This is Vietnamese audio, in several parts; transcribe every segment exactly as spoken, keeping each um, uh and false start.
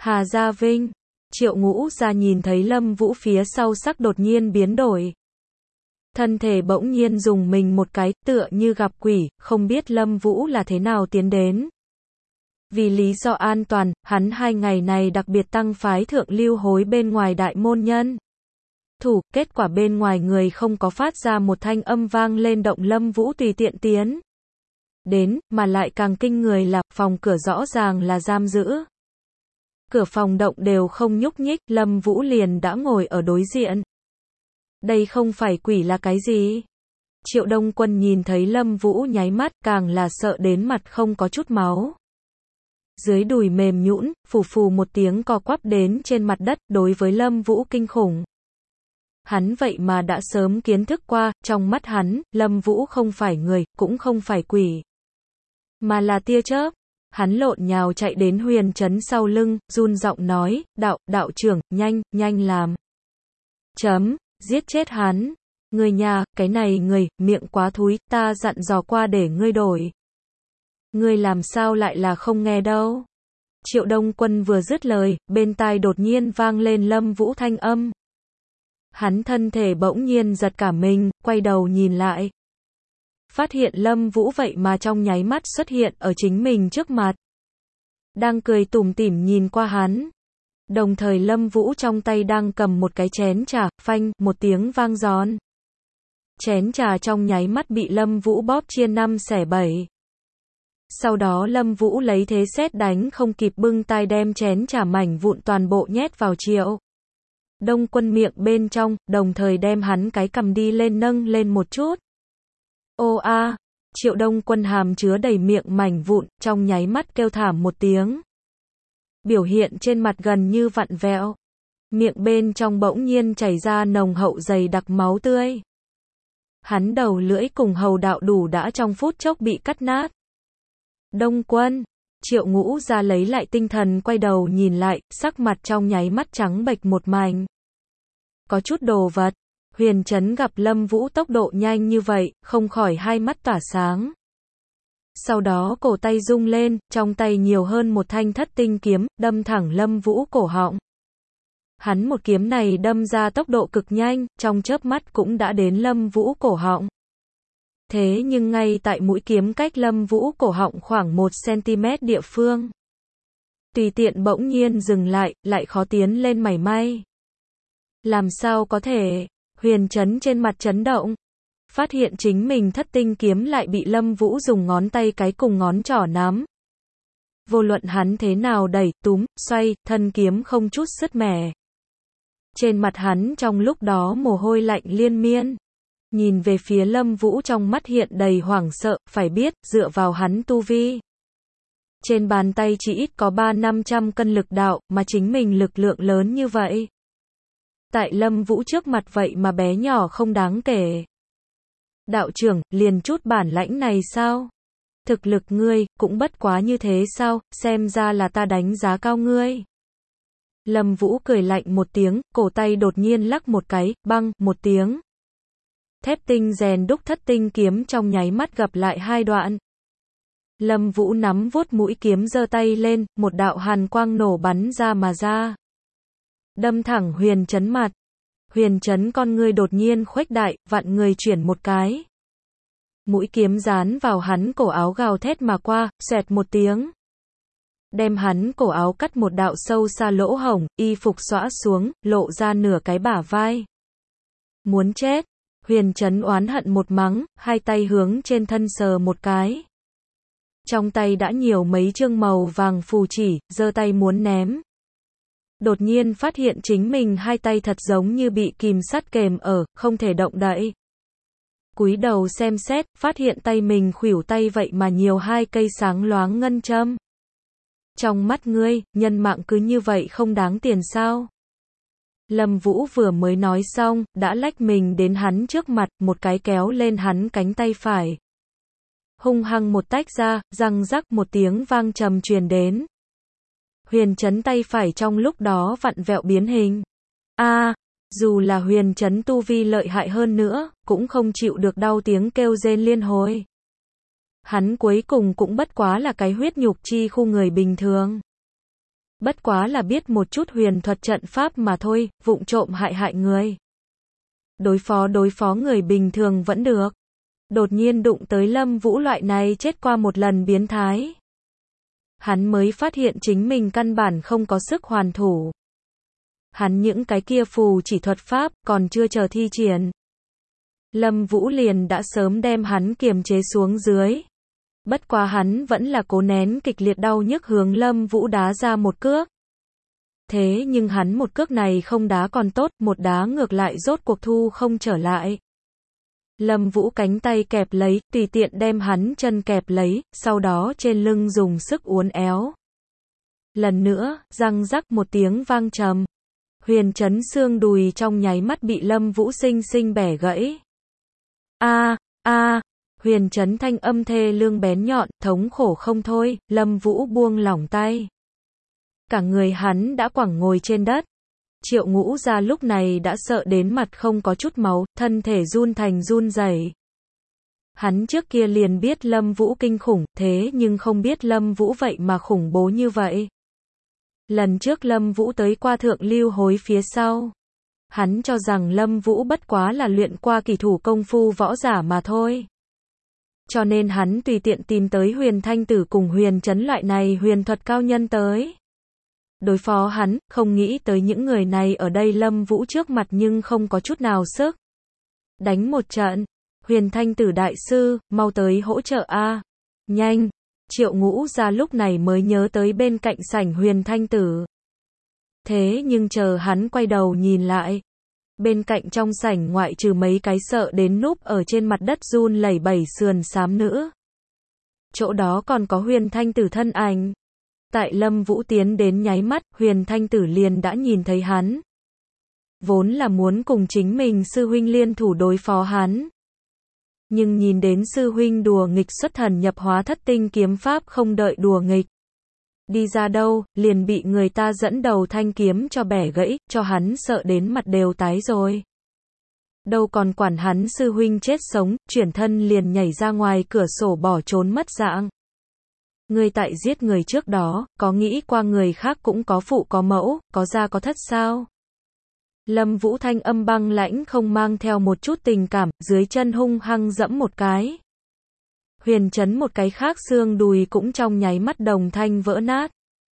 Hà Gia Vinh. Triệu Ngũ Gia nhìn thấy Lâm Vũ phía sau sắc đột nhiên biến đổi. Thân thể bỗng nhiên dùng mình một cái, tựa như gặp quỷ, không biết Lâm Vũ là thế nào tiến đến. Vì lý do an toàn, hắn hai ngày này đặc biệt tăng phái thượng lưu hối bên ngoài đại môn nhân thủ, kết quả bên ngoài người không có phát ra một thanh âm vang lên động Lâm Vũ tùy tiện tiến đến, mà lại càng kinh người là, phòng cửa rõ ràng là giam giữ. Cửa phòng động đều không nhúc nhích, Lâm Vũ liền đã ngồi ở đối diện. Đây không phải quỷ là cái gì? Triệu Đông Quân nhìn thấy Lâm Vũ nháy mắt, càng là sợ đến mặt không có chút máu. Dưới đùi mềm nhũn, phù phù một tiếng co quắp đến trên mặt đất, đối với Lâm Vũ kinh khủng. Hắn vậy mà đã sớm kiến thức qua, trong mắt hắn, Lâm Vũ không phải người, cũng không phải quỷ, mà là tia chớp. Hắn lộn nhào chạy đến Huyền Trấn sau lưng, run giọng nói, đạo, đạo trưởng, nhanh, nhanh làm. Chấm, giết chết hắn. Người nhà, cái này người, miệng quá thúi, ta dặn dò qua để ngươi đổi. Ngươi làm sao lại là không nghe đâu. Triệu Đông Quân vừa dứt lời, bên tai đột nhiên vang lên Lâm Vũ thanh âm. Hắn thân thể bỗng nhiên giật cả mình, quay đầu nhìn lại. Phát hiện Lâm Vũ vậy mà trong nháy mắt xuất hiện ở chính mình trước mặt. Đang cười tủm tỉm nhìn qua hắn. Đồng thời Lâm Vũ trong tay đang cầm một cái chén trà, phanh, một tiếng vang giòn. Chén trà trong nháy mắt bị Lâm Vũ bóp chia năm xẻ bảy. Sau đó Lâm Vũ lấy thế sét đánh không kịp bưng tay đem chén trà mảnh vụn toàn bộ nhét vào Triệu Đông Quân miệng bên trong, đồng thời đem hắn cái cầm đi lên nâng lên một chút. Ô a, Triệu Đông Quân hàm chứa đầy miệng mảnh vụn, trong nháy mắt kêu thảm một tiếng. Biểu hiện trên mặt gần như vặn vẹo. Miệng bên trong bỗng nhiên chảy ra nồng hậu dày đặc máu tươi. Hắn đầu lưỡi cùng hầu đạo đủ đã trong phút chốc bị cắt nát. Đông Quân, Triệu Ngũ Gia lấy lại tinh thần quay đầu nhìn lại, sắc mặt trong nháy mắt trắng bệch một mảnh. Có chút đồ vật. Huyền Trấn gặp Lâm Vũ tốc độ nhanh như vậy, không khỏi hai mắt tỏa sáng. Sau đó cổ tay rung lên, trong tay nhiều hơn một thanh thất tinh kiếm, đâm thẳng Lâm Vũ cổ họng. Hắn một kiếm này đâm ra tốc độ cực nhanh, trong chớp mắt cũng đã đến Lâm Vũ cổ họng. Thế nhưng ngay tại mũi kiếm cách Lâm Vũ cổ họng khoảng một xăng-ti-mét địa phương, tùy tiện bỗng nhiên dừng lại, lại khó tiến lên mảy may. Làm sao có thể? Huyền Trấn trên mặt chấn động. Phát hiện chính mình thất tinh kiếm lại bị Lâm Vũ dùng ngón tay cái cùng ngón trỏ nắm. Vô luận hắn thế nào đẩy, túm, xoay, thân kiếm không chút sứt mẻ. Trên mặt hắn trong lúc đó mồ hôi lạnh liên miên. Nhìn về phía Lâm Vũ trong mắt hiện đầy hoảng sợ, phải biết, dựa vào hắn tu vi. Trên bàn tay chỉ ít có ba năm trăm cân lực đạo, mà chính mình lực lượng lớn như vậy. Tại Lâm Vũ trước mặt vậy mà bé nhỏ không đáng kể. Đạo trưởng, liền chút bản lãnh này sao? Thực lực ngươi, cũng bất quá như thế sao, xem ra là ta đánh giá cao ngươi. Lâm Vũ cười lạnh một tiếng, cổ tay đột nhiên lắc một cái, băng, một tiếng. Thép tinh rèn đúc thất tinh kiếm trong nháy mắt gặp lại hai đoạn. Lâm Vũ nắm vuốt mũi kiếm giơ tay lên, một đạo hàn quang nổ bắn ra mà ra. Đâm thẳng Huyền Trấn mặt. Huyền Trấn con ngươi đột nhiên khuếch đại, vặn người chuyển một cái. Mũi kiếm dán vào hắn cổ áo gào thét mà qua, xoẹt một tiếng. Đem hắn cổ áo cắt một đạo sâu xa lỗ hổng, y phục xõa xuống, lộ ra nửa cái bả vai. Muốn chết. Huyền Trấn oán hận một mắng, hai tay hướng trên thân sờ một cái. Trong tay đã nhiều mấy chương màu vàng phù chỉ, giơ tay muốn ném. Đột nhiên phát hiện chính mình hai tay thật giống như bị kìm sắt kềm ở, không thể động đậy. Cúi đầu xem xét, phát hiện tay mình khuỷu tay vậy mà nhiều hai cây sáng loáng ngân châm. Trong mắt ngươi, nhân mạng cứ như vậy không đáng tiền sao? Lâm Vũ vừa mới nói xong, đã lách mình đến hắn trước mặt, một cái kéo lên hắn cánh tay phải. Hung hăng một tách ra, răng rắc một tiếng vang trầm truyền đến. Huyền Trấn tay phải trong lúc đó vặn vẹo biến hình. A, à, dù là Huyền Trấn tu vi lợi hại hơn nữa, cũng không chịu được đau tiếng kêu rên liên hồi. Hắn cuối cùng cũng bất quá là cái huyết nhục chi khu người bình thường. Bất quá là biết một chút huyền thuật trận pháp mà thôi, vụng trộm hại hại người. Đối phó đối phó người bình thường vẫn được. Đột nhiên đụng tới Lâm Vũ loại này chết qua một lần biến thái. Hắn mới phát hiện chính mình căn bản không có sức hoàn thủ. Hắn những cái kia phù chỉ thuật pháp còn chưa chờ thi triển. Lâm Vũ liền đã sớm đem hắn kiềm chế xuống dưới. Bất quá hắn vẫn là cố nén kịch liệt đau nhức hướng Lâm Vũ đá ra một cước. Thế nhưng hắn một cước này không đá còn tốt, một đá ngược lại rốt cuộc thu không trở lại. Lâm Vũ cánh tay kẹp lấy, tùy tiện đem hắn chân kẹp lấy, sau đó trên lưng dùng sức uốn éo. Lần nữa, răng rắc một tiếng vang trầm. Huyền chấn xương đùi trong nháy mắt bị Lâm Vũ sinh sinh bẻ gãy. A, a, huyền chấn thanh âm thê lương bén nhọn, thống khổ không thôi, Lâm Vũ buông lỏng tay. Cả người hắn đã quẳng ngồi trên đất. Triệu Ngũ Gia lúc này đã sợ đến mặt không có chút máu, thân thể run thành run rẩy. Hắn trước kia liền biết Lâm Vũ kinh khủng, thế nhưng không biết Lâm Vũ vậy mà khủng bố như vậy. Lần trước Lâm Vũ tới qua Thượng Lưu Hối phía sau. Hắn cho rằng Lâm Vũ bất quá là luyện qua kỳ thủ công phu võ giả mà thôi. Cho nên hắn tùy tiện tìm tới Huyền Thanh Tử cùng Huyền Chấn loại này huyền thuật cao nhân tới. Đối phó hắn, không nghĩ tới những người này ở đây Lâm Vũ trước mặt nhưng không có chút nào sức. Đánh một trận. Huyền Thanh Tử đại sư, mau tới hỗ trợ a. Nhanh. Triệu Ngũ Gia lúc này mới nhớ tới bên cạnh sảnh Huyền Thanh Tử. Thế nhưng chờ hắn quay đầu nhìn lại. Bên cạnh trong sảnh ngoại trừ mấy cái sợ đến núp ở trên mặt đất run lẩy bẩy sườn xám nữ. Chỗ đó còn có Huyền Thanh Tử thân ảnh. Tại Lâm Vũ tiến đến nháy mắt, Huyền Thanh Tử liền đã nhìn thấy hắn. Vốn là muốn cùng chính mình sư huynh liên thủ đối phó hắn. Nhưng nhìn đến sư huynh đùa nghịch xuất thần nhập hóa thất tinh kiếm pháp không đợi đùa nghịch. Đi ra đâu, liền bị người ta dẫn đầu thanh kiếm cho bẻ gãy, cho hắn sợ đến mặt đều tái rồi. Đâu còn quản hắn sư huynh chết sống, chuyển thân liền nhảy ra ngoài cửa sổ bỏ trốn mất dạng. Người tại giết người trước đó, có nghĩ qua người khác cũng có phụ có mẫu, có gia có thất sao? Lâm Vũ thanh âm băng lãnh không mang theo một chút tình cảm, dưới chân hung hăng dẫm một cái. Huyền chấn một cái khác xương đùi cũng trong nháy mắt đồng thanh vỡ nát.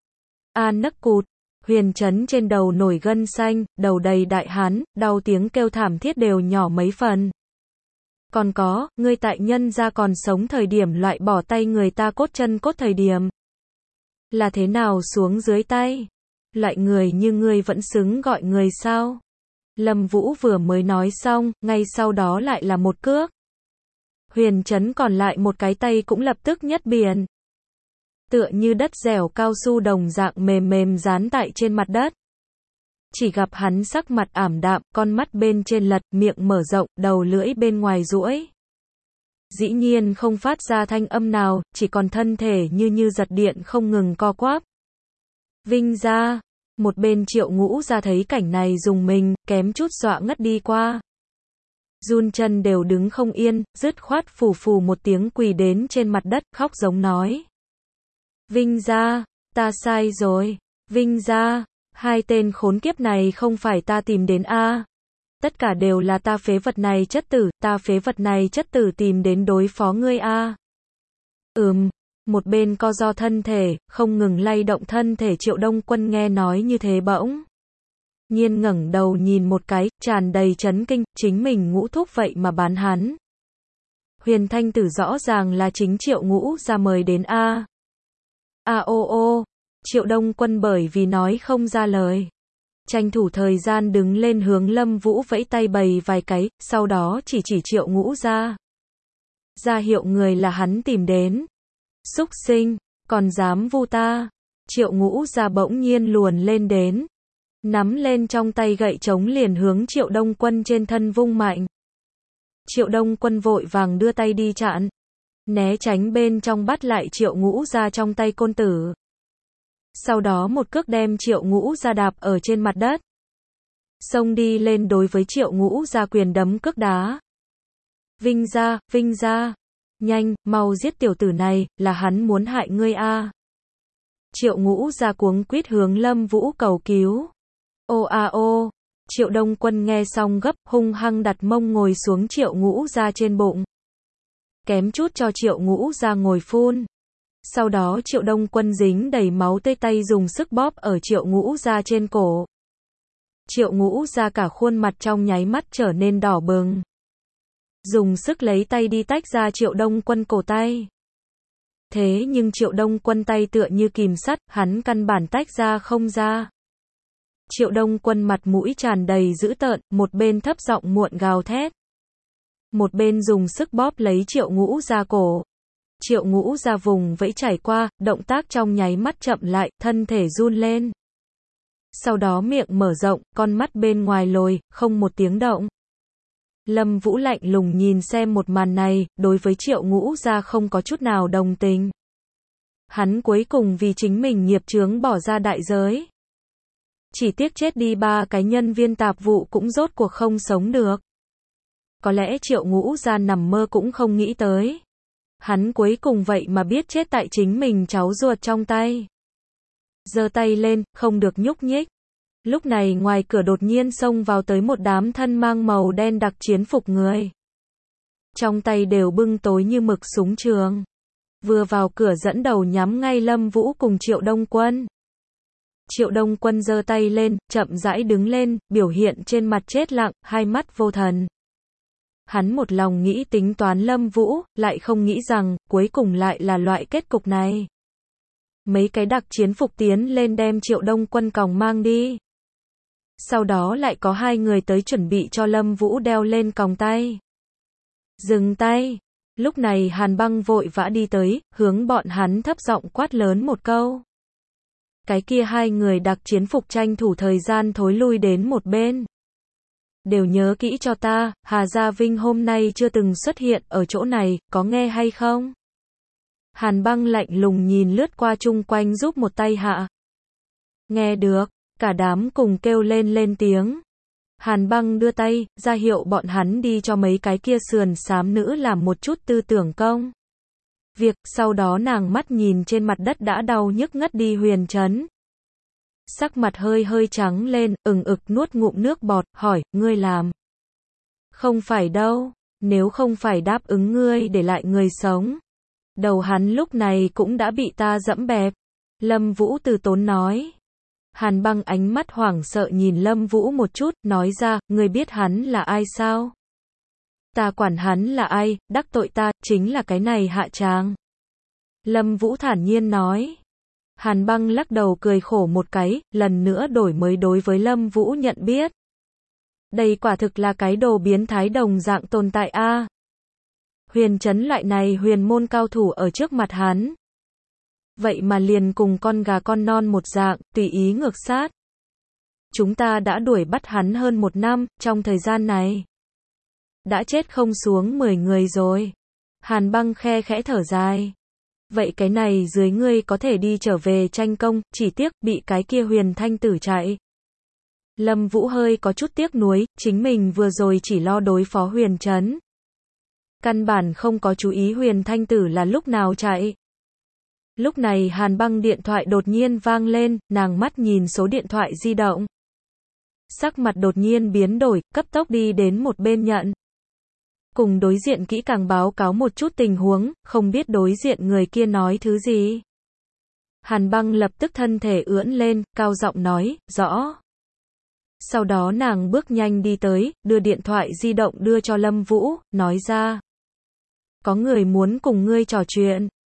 A nấc cụt, Huyền chấn trên đầu nổi gân xanh, đầu đầy đại hán, đau tiếng kêu thảm thiết đều nhỏ mấy phần. Còn có, ngươi tại nhân gia còn sống thời điểm loại bỏ tay người ta cốt chân cốt thời điểm. Là thế nào xuống dưới tay? Loại người như ngươi vẫn xứng gọi người sao? Lâm Vũ vừa mới nói xong, ngay sau đó lại là một cước. Huyền chấn còn lại một cái tay cũng lập tức nhất biển. Tựa như đất dẻo cao su đồng dạng mềm mềm dán tại trên mặt đất. Chỉ gặp hắn sắc mặt ảm đạm, con mắt bên trên lật, miệng mở rộng, đầu lưỡi bên ngoài duỗi. Dĩ nhiên không phát ra thanh âm nào, chỉ còn thân thể như như giật điện không ngừng co quắp. Vinh gia, một bên Triệu Ngũ Gia thấy cảnh này dùng mình, kém chút dọa ngất đi qua. Run chân đều đứng không yên, dứt khoát phù phù một tiếng quỳ đến trên mặt đất, khóc giống nói. Vinh gia, ta sai rồi, Vinh gia. Hai tên khốn kiếp này không phải ta tìm đến a. Tất cả đều là ta phế vật này chất tử, ta phế vật này chất tử tìm đến đối phó ngươi a. Ừm, một bên co ro thân thể, không ngừng lay động thân thể Triệu Đông Quân nghe nói như thế bỗng nhiên ngẩng đầu nhìn một cái, tràn đầy chấn kinh, chính mình Ngũ thúc vậy mà bán hắn. Huyền Thanh Tử rõ ràng là chính Triệu Ngũ ra mời đến a. A ô ô. Triệu Đông Quân bởi vì nói không ra lời. Tranh thủ thời gian đứng lên hướng Lâm Vũ vẫy tay bày vài cái, sau đó chỉ chỉ Triệu Ngũ ra. Ra hiệu người là hắn tìm đến. Xúc sinh, còn dám vu ta. Triệu Ngũ ra bỗng nhiên luồn lên đến. Nắm lên trong tay gậy trống liền hướng Triệu Đông Quân trên thân vung mạnh. Triệu Đông Quân vội vàng đưa tay đi chặn. Né tránh bên trong bắt lại Triệu Ngũ ra trong tay côn tử. Sau đó một cước đem Triệu Ngũ ra đạp ở trên mặt đất. Xông đi lên đối với Triệu Ngũ ra quyền đấm cước đá. Vinh gia, Vinh gia. Nhanh, mau giết tiểu tử này, là hắn muốn hại ngươi a. Triệu Ngũ Gia cuống quýt hướng Lâm Vũ cầu cứu. Ô a ô, Triệu Đông Quân nghe xong gấp, hung hăng đặt mông ngồi xuống Triệu Ngũ Gia trên bụng. Kém chút cho Triệu Ngũ Gia ngồi phun. Sau đó Triệu Đông Quân dính đầy máu tươi tay dùng sức bóp ở Triệu Ngũ Gia trên cổ. Triệu Ngũ Gia cả khuôn mặt trong nháy mắt trở nên đỏ bừng. Dùng sức lấy tay đi tách ra Triệu Đông Quân cổ tay. Thế nhưng Triệu Đông Quân tay tựa như kìm sắt, hắn căn bản tách ra không ra. Triệu Đông Quân mặt mũi tràn đầy dữ tợn, một bên thấp giọng muộn gào thét. Một bên dùng sức bóp lấy Triệu Ngũ Gia cổ. Triệu Ngũ Gia vùng vẫy chảy qua, động tác trong nháy mắt chậm lại, thân thể run lên. Sau đó miệng mở rộng, con mắt bên ngoài lồi, không một tiếng động. Lâm Vũ lạnh lùng nhìn xem một màn này, đối với Triệu Ngũ Gia không có chút nào đồng tình. Hắn cuối cùng vì chính mình nghiệp chướng bỏ ra đại giới. Chỉ tiếc chết đi ba cái nhân viên tạp vụ cũng rốt cuộc không sống được. Có lẽ Triệu Ngũ Gia nằm mơ cũng không nghĩ tới. Hắn cuối cùng vậy mà biết chết tại chính mình cháu ruột trong tay. Giơ tay lên, không được nhúc nhích. Lúc này ngoài cửa đột nhiên xông vào tới một đám thân mang màu đen đặc chiến phục người. Trong tay đều bưng tối như mực súng trường. Vừa vào cửa dẫn đầu nhắm ngay Lâm Vũ cùng Triệu Đông Quân. Triệu Đông Quân giơ tay lên, chậm rãi đứng lên, biểu hiện trên mặt chết lặng, hai mắt vô thần. Hắn một lòng nghĩ tính toán Lâm Vũ, lại không nghĩ rằng, cuối cùng lại là loại kết cục này. Mấy cái đặc chiến phục tiến lên đem Triệu Đông Quân còng mang đi. Sau đó lại có hai người tới chuẩn bị cho Lâm Vũ đeo lên còng tay. Dừng tay. Lúc này Hàn Băng vội vã đi tới, hướng bọn hắn thấp giọng quát lớn một câu. Cái kia hai người đặc chiến phục tranh thủ thời gian thối lui đến một bên. Đều nhớ kỹ cho ta, Hà Gia Vinh hôm nay chưa từng xuất hiện ở chỗ này, có nghe hay không? Hàn Băng lạnh lùng nhìn lướt qua chung quanh giúp một tay hạ. Nghe được, cả đám cùng kêu lên lên tiếng. Hàn Băng đưa tay, ra hiệu bọn hắn đi cho mấy cái kia sườn xám nữ làm một chút tư tưởng công. Việc, sau đó nàng mắt nhìn trên mặt đất đã đau nhức ngất đi Huyền Trấn. Sắc mặt hơi hơi trắng lên, ừng ực nuốt ngụm nước bọt, hỏi, ngươi làm. Không phải đâu, nếu không phải đáp ứng ngươi để lại người sống. Đầu hắn lúc này cũng đã bị ta dẫm bẹp. Lâm Vũ từ tốn nói. Hàn Băng ánh mắt hoảng sợ nhìn Lâm Vũ một chút, nói ra, ngươi biết hắn là ai sao? Ta quản hắn là ai, đắc tội ta, chính là cái này hạ tràng. Lâm Vũ thản nhiên nói. Hàn Băng lắc đầu cười khổ một cái, lần nữa đổi mới đối với Lâm Vũ nhận biết. Đây quả thực là cái đồ biến thái đồng dạng tồn tại a. À. Huyền Trấn loại này huyền môn cao thủ ở trước mặt hắn. Vậy mà liền cùng con gà con non một dạng, tùy ý ngược sát. Chúng ta đã đuổi bắt hắn hơn một năm, trong thời gian này. Đã chết không xuống mười người rồi. Hàn Băng khe khẽ thở dài. Vậy cái này dưới ngươi có thể đi trở về tranh công, chỉ tiếc bị cái kia Huyền Thanh Tử chạy. Lâm Vũ hơi có chút tiếc nuối, chính mình vừa rồi chỉ lo đối phó Huyền Trấn. Căn bản không có chú ý Huyền Thanh Tử là lúc nào chạy. Lúc này Hàn Băng điện thoại đột nhiên vang lên, nàng mắt nhìn số điện thoại di động. Sắc mặt đột nhiên biến đổi, cấp tốc đi đến một bên nhận. Cùng đối diện kỹ càng báo cáo một chút tình huống, không biết đối diện người kia nói thứ gì. Hàn Băng lập tức thân thể ưỡn lên, cao giọng nói, rõ. Sau đó nàng bước nhanh đi tới, đưa điện thoại di động đưa cho Lâm Vũ, nói ra. Có người muốn cùng ngươi trò chuyện.